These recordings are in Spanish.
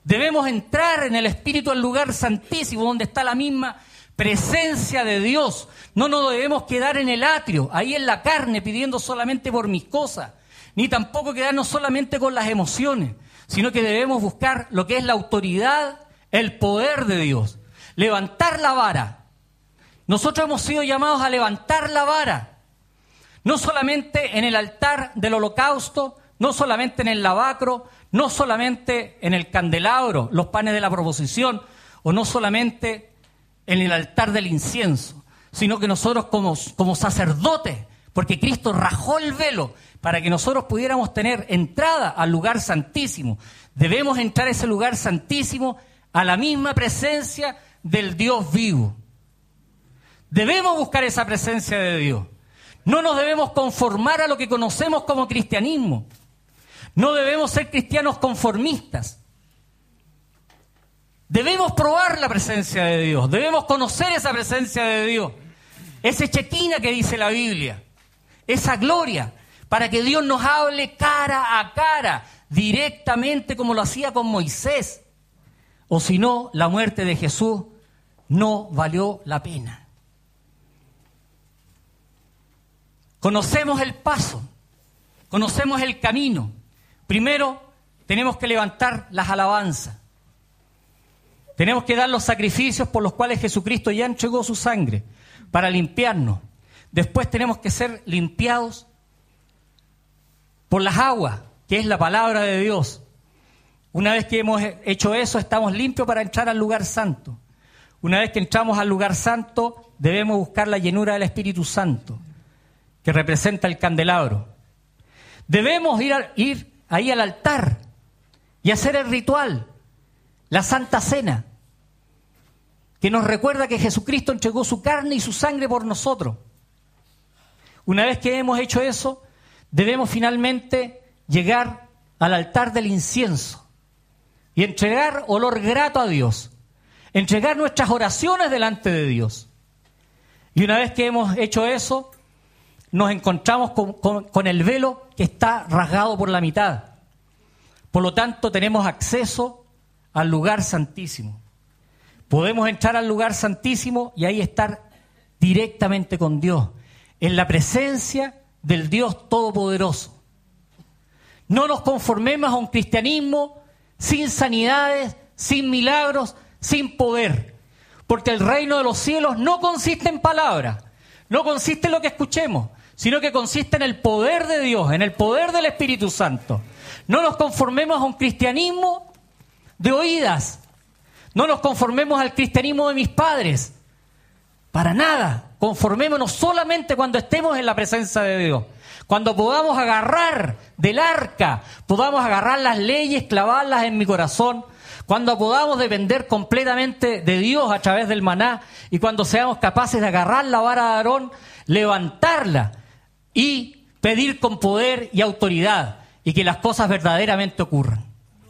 Debemos entrar en el Espíritu al lugar santísimo, donde está la misma presencia de Dios. No nos debemos quedar en el atrio, ahí en la carne, pidiendo solamente por mis cosas, ni tampoco quedarnos solamente con las emociones, sino que debemos buscar lo que es la autoridad, el poder de Dios. Levantar la vara. Nosotros hemos sido llamados a levantar la vara, no solamente en el altar del holocausto, no solamente en el lavacro, no solamente en el candelabro, los panes de la proposición, o no solamente en el altar del incienso, sino que nosotros como sacerdotes, porque Cristo rajó el velo para que nosotros pudiéramos tener entrada al lugar santísimo. Debemos entrar a ese lugar santísimo a la misma presencia del Dios vivo. Debemos buscar esa presencia de Dios. No nos debemos conformar a lo que conocemos como cristianismo. No debemos ser cristianos conformistas. Debemos probar la presencia de Dios. Debemos conocer esa presencia de Dios. Ese Shekinah que dice la Biblia. Esa gloria. Para que Dios nos hable cara a cara. Directamente como lo hacía con Moisés. O si no, la muerte de Jesús no valió la pena. Conocemos el paso. Conocemos el camino. Primero, tenemos que levantar las alabanzas. Tenemos que dar los sacrificios por los cuales Jesucristo ya entregó su sangre para limpiarnos. Después tenemos que ser limpiados por las aguas, que es la palabra de Dios. Una vez que hemos hecho eso, estamos limpios para entrar al lugar santo. Una vez que entramos al lugar santo, debemos buscar la llenura del Espíritu Santo, que representa el candelabro. Debemos ir ahí al altar y hacer el ritual, la Santa Cena, que nos recuerda que Jesucristo entregó su carne y su sangre por nosotros. Una vez que hemos hecho eso, debemos finalmente llegar al altar del incienso y entregar olor grato a Dios, entregar nuestras oraciones delante de Dios. Y una vez que hemos hecho eso, nos encontramos con el velo que está rasgado por la mitad. Por lo tanto, tenemos acceso al lugar santísimo. Podemos entrar al lugar santísimo y ahí estar directamente con Dios, en la presencia del Dios Todopoderoso. No nos conformemos a un cristianismo sin sanidades, sin milagros, sin poder. Porque el reino de los cielos no consiste en palabras, no consiste en lo que escuchemos, sino que consiste en el poder de Dios, en el poder del Espíritu Santo. No nos conformemos a un cristianismo de oídas. No nos conformemos al cristianismo de mis padres. Para nada. Conformémonos solamente cuando estemos en la presencia de Dios. Cuando podamos agarrar del arca, podamos agarrar las leyes, clavarlas en mi corazón. Cuando podamos depender completamente de Dios a través del maná. Y cuando seamos capaces de agarrar la vara de Aarón, levantarla y pedir con poder y autoridad. Y que las cosas verdaderamente ocurran.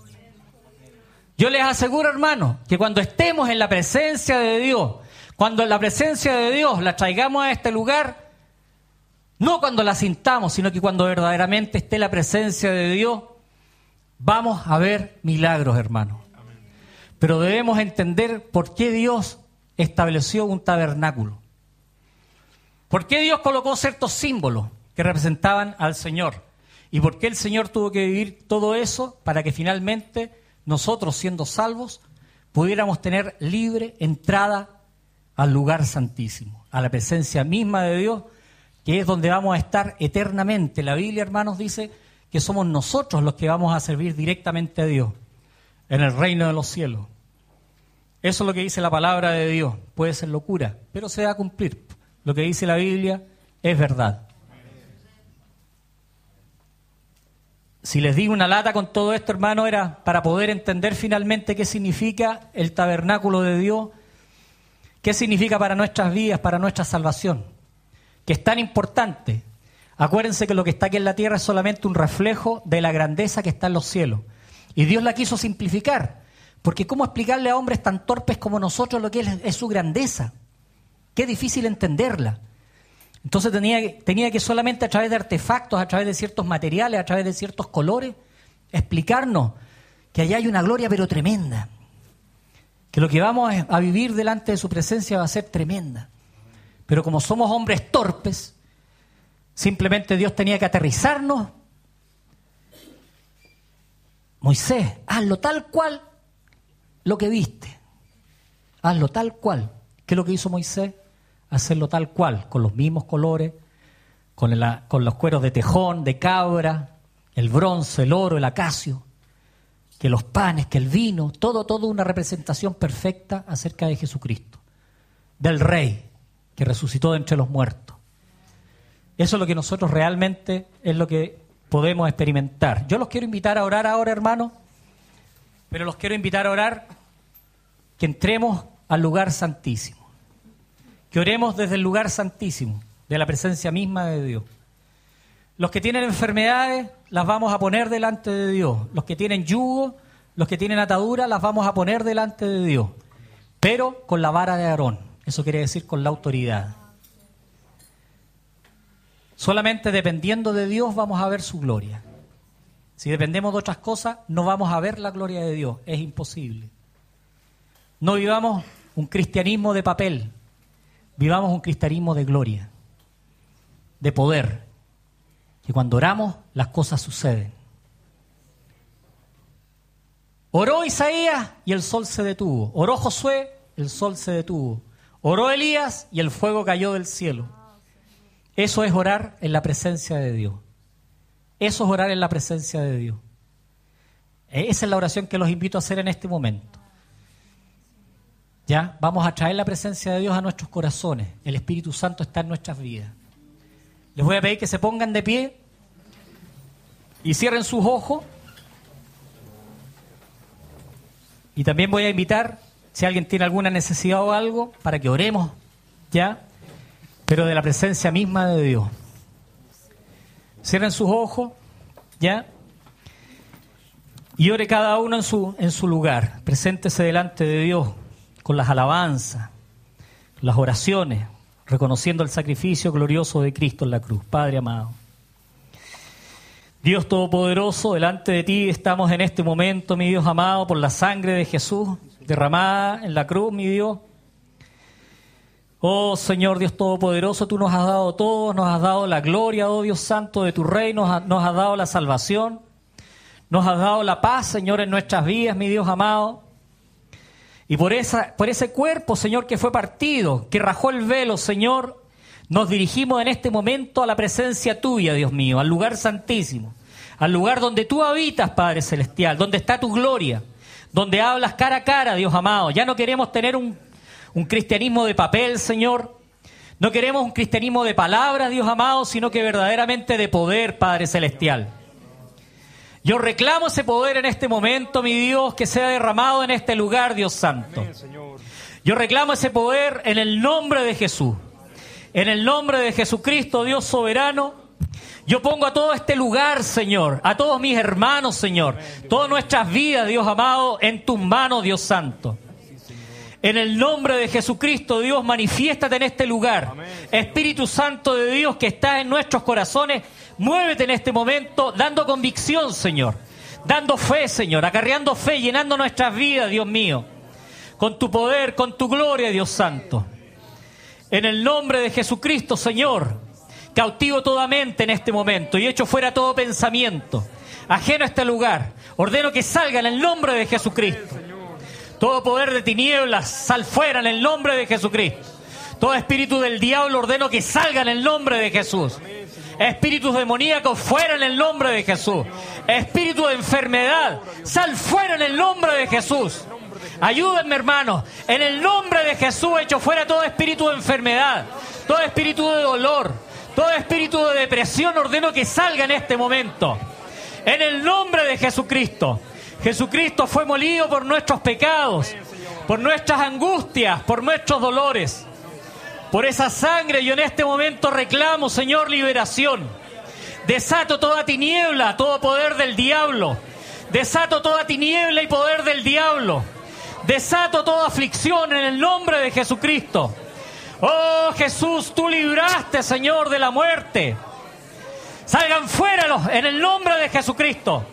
Yo les aseguro, hermanos, que cuando estemos en la presencia de Dios, cuando la presencia de Dios la traigamos a este lugar, no cuando la sintamos, sino que cuando verdaderamente esté la presencia de Dios, vamos a ver milagros, hermanos. Pero debemos entender por qué Dios estableció un tabernáculo. ¿Por qué Dios colocó ciertos símbolos que representaban al Señor? ¿Y por qué el Señor tuvo que vivir todo eso para que finalmente nosotros, siendo salvos, pudiéramos tener libre entrada al lugar santísimo, a la presencia misma de Dios, que es donde vamos a estar eternamente? La Biblia, hermanos, dice que somos nosotros los que vamos a servir directamente a Dios en el reino de los cielos. Eso es lo que dice la palabra de Dios. Puede ser locura, pero se va a cumplir. Lo que dice la Biblia es verdad. Si les digo una lata con todo esto, hermano, era para poder entender finalmente qué significa el tabernáculo de Dios, qué significa para nuestras vidas, para nuestra salvación, que es tan importante. Acuérdense que lo que está aquí en la tierra es solamente un reflejo de la grandeza que está en los cielos. Y Dios la quiso simplificar, porque ¿cómo explicarle a hombres tan torpes como nosotros lo que es su grandeza? Qué difícil entenderla. Entonces tenía que solamente a través de artefactos, a través de ciertos materiales, a través de ciertos colores, explicarnos que allá hay una gloria pero tremenda, que lo que vamos a vivir delante de su presencia va a ser tremenda. Pero como somos hombres torpes, simplemente Dios tenía que aterrizarnos. Moisés, hazlo tal cual lo que viste. Hazlo tal cual. ¿Qué es lo que hizo Moisés? Hacerlo tal cual, con los mismos colores, con los cueros de tejón, de cabra, el bronce, el oro, el acacio, que los panes, que el vino, todo una representación perfecta acerca de Jesucristo, del Rey que resucitó de entre los muertos. Eso es lo que nosotros realmente es lo que podemos experimentar. Yo los quiero invitar a orar ahora, hermanos, pero los quiero invitar a orar que entremos al lugar santísimo, que oremos desde el lugar santísimo, de la presencia misma de Dios. Los que tienen enfermedades las vamos a poner delante de Dios. Los que tienen yugo, los que tienen atadura, las vamos a poner delante de Dios. Pero con la vara de Aarón. Eso quiere decir con la autoridad. Solamente dependiendo de Dios vamos a ver su gloria. Si dependemos de otras cosas, no vamos a ver la gloria de Dios. Es imposible. No vivamos un cristianismo de papel. Vivamos un cristianismo de gloria, de poder. Que cuando oramos, las cosas suceden. Oró Isaías y el sol se detuvo. Oró Josué, el sol se detuvo. Oró Elías y el fuego cayó del cielo. Eso es orar en la presencia de Dios. Eso es orar en la presencia de Dios. Esa es la oración que los invito a hacer en este momento. ¿Ya? Vamos a traer la presencia de Dios a nuestros corazones. El Espíritu Santo está en nuestras vidas. Les voy a pedir que se pongan de pie y cierren sus ojos. Y también voy a invitar, si alguien tiene alguna necesidad o algo, para que oremos, ¿ya? Pero de la presencia misma de Dios. Cierren sus ojos, ¿ya? Y ore cada uno en su lugar. Preséntese delante de Dios con las alabanzas, las oraciones, reconociendo el sacrificio glorioso de Cristo en la cruz. Padre amado, Dios Todopoderoso, delante de ti estamos en este momento, mi Dios amado, por la sangre de Jesús derramada en la cruz, mi Dios. Oh Señor Dios Todopoderoso, tú nos has dado todo, nos has dado la gloria, oh Dios Santo, de tu reino, nos has dado la salvación, nos has dado la paz, Señor, en nuestras vidas, mi Dios amado. Y por ese cuerpo, Señor, que fue partido, que rajó el velo, Señor, nos dirigimos en este momento a la presencia tuya, Dios mío, al lugar santísimo, al lugar donde tú habitas, Padre Celestial, donde está tu gloria, donde hablas cara a cara, Dios amado. Ya no queremos tener un cristianismo de papel, Señor. No queremos un cristianismo de palabras, Dios amado, sino que verdaderamente de poder, Padre Celestial. Yo reclamo ese poder en este momento, mi Dios, que sea derramado en este lugar, Dios Santo. Yo reclamo ese poder en el nombre de Jesús. En el nombre de Jesucristo, Dios soberano, yo pongo a todo este lugar, Señor, a todos mis hermanos, Señor, todas nuestras vidas, Dios amado, en tus manos, Dios Santo. En el nombre de Jesucristo, Dios, manifiéstate en este lugar. Espíritu Santo de Dios que está en nuestros corazones, muévete en este momento, dando convicción, Señor, dando fe, Señor, acarreando fe, llenando nuestras vidas, Dios mío, con tu poder, con tu gloria, Dios Santo. En el nombre de Jesucristo, Señor, cautivo toda mente en este momento y echo fuera todo pensamiento ajeno a este lugar. Ordeno que salga en el nombre de Jesucristo. Todo poder de tinieblas, sal fuera en el nombre de Jesucristo. Todo espíritu del diablo ordeno que salga en el nombre de Jesús. Espíritus demoníacos fuera en el nombre de Jesús. Espíritu de enfermedad, sal fuera en el nombre de Jesús. Ayúdenme, hermanos. En el nombre de Jesús echo fuera todo espíritu de enfermedad, todo espíritu de dolor, todo espíritu de depresión. Ordeno que salga en este momento. En el nombre de Jesucristo. Jesucristo fue molido por nuestros pecados, por nuestras angustias, por nuestros dolores. Por esa sangre yo en este momento reclamo, Señor, liberación. Desato toda tiniebla, todo poder del diablo. Desato toda tiniebla y poder del diablo. Desato toda aflicción en el nombre de Jesucristo. Oh Jesús, tú libraste, Señor, de la muerte. Salgan fuera en el nombre de Jesucristo.